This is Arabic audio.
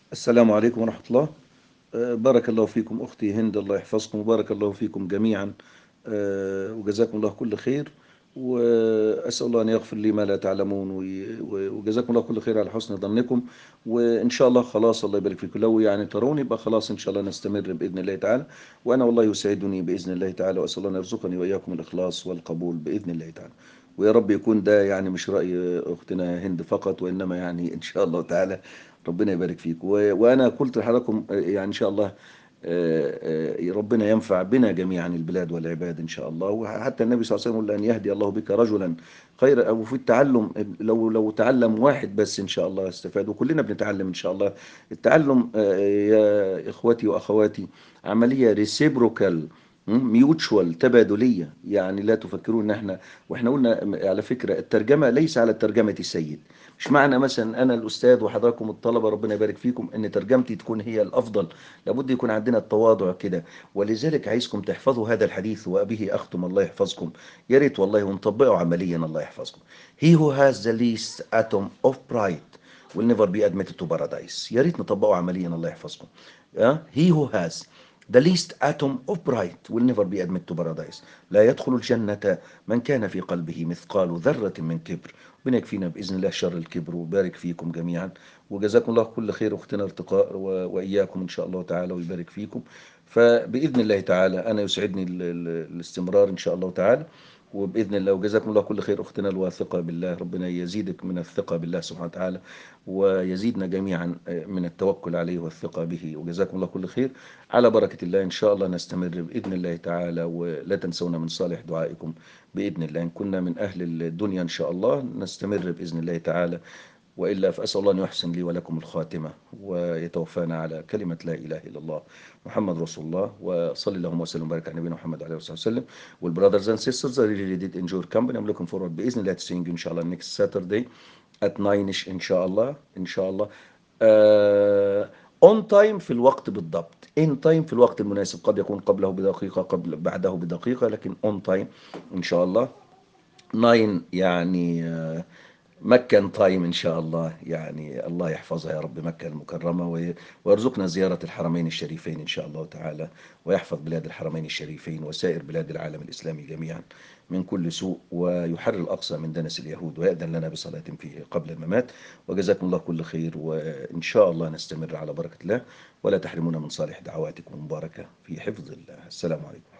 السلام عليكم ورحمة الله. بارك الله فيكم أختي هند، الله يحفظكم وبارك الله فيكم جميعا. وجزاكم الله كل خير. وأسأل الله أن يغفر لي ما لا تعلمون، وجزاكم الله كل خير على حسن ظنكم. وإن شاء الله خلاص الله يبارك فيكم، لو يعني ترون يبقى خلاص إن شاء الله نستمر بإذن الله تعالى. وأنا والله يسعدني بإذن الله تعالى، وأسأل الله أن يرزقني وإياكم الإخلاص والقبول بإذن الله تعالى. ويا رب يكون ده يعني مش رأي أختنا هند فقط، وإنما يعني إن شاء الله تعالى ربنا يبارك فيك. وأنا قلت لحضراتكم يعني إن شاء الله ربنا ينفع بنا جميعا البلاد والعباد إن شاء الله. وحتى النبي صلى الله عليه وسلم يقول أن يهدي الله بك رجلا خير، أو في التعلم لو تعلم واحد بس إن شاء الله استفاد، وكلنا بنتعلم إن شاء الله. التعلم يا إخوتي وأخواتي عملية ريسيبروكال، ميوتشوال، تبادلية. يعني لا تفكروا ان احنا، واحنا قلنا على فكرة الترجمة ليس على ترجمة السيد. مش معنى مثلا انا الاستاذ وحضراتكم الطلبة ربنا يبارك فيكم ان ترجمتي تكون هي الافضل. لابد يكون عندنا التواضع كده. ولذلك عايزكم تحفظوا هذا الحديث وبه اختم الله يحفظكم. يا ريت والله ونطبقه عمليا الله يحفظكم. He who has the least atom of pride will never be admitted to paradise. يا ريت نطبقه عمليا الله يحفظكم. He who has the least atom of pride will never be admitted to paradise. لا يدخل الجنة من كان في قلبه مثقال ذرة من كبر. ربنا يكفينا بإذن الله شر الكبر، وبارك فيكم جميعا. وجزاكم الله كل خير أختنا ارتقاء، وإياكم إن شاء الله تعالى ويبارك فيكم. فبإذن الله تعالى أنا يسعدني الاستمرار إن شاء الله تعالى. وبإذن الله وجزاكم الله كل خير أختنا الواثقة بالله. ربنا يزيدك من الثقة بالله سبحانه وتعالى، ويزيدنا جميعا من التوكل عليه والثقة به. وجزاكم الله كل خير. على بركة الله إن شاء الله نستمر بإذن الله تعالى. ولا تنسونا من صالح دعائكم بإذن الله. إن كنا من أهل الدنيا إن شاء الله نستمر بإذن الله تعالى. وإلا فأسأل الله أن يحسن لي ولكم الخاتمة، ويتوفانا على كلمة لا إله إلا الله محمد رسول الله. وصلى اللهم وسلم وبارك على نبينا محمد عليه الصلاة والسلام. والبراذرز and sisters, I really did enjoy your company. I'm looking forward بإذن الله to seeing you إن شاء الله next Saturday at 9ish إن شاء الله إن شاء الله. اون تايم في الوقت بالضبط، ان تايم في الوقت المناسب. قد يكون قبله بدقيقة، قبل بعده بدقيقة، لكن اون تايم ان شاء الله. 9 يعني مكة تايم إن شاء الله. يعني الله يحفظها يا رب مكة المكرمة، ويرزقنا زيارة الحرمين الشريفين إن شاء الله تعالى. ويحفظ بلاد الحرمين الشريفين وسائر بلاد العالم الإسلامي جميعا من كل سوء، ويحرر الأقصى من دنس اليهود، ويأذن لنا بصلاة فيه قبل الممات. وجزاكم الله كل خير. وإن شاء الله نستمر على بركة الله. ولا تحرمونا من صالح دعواتكم المباركة في حفظ الله. السلام عليكم.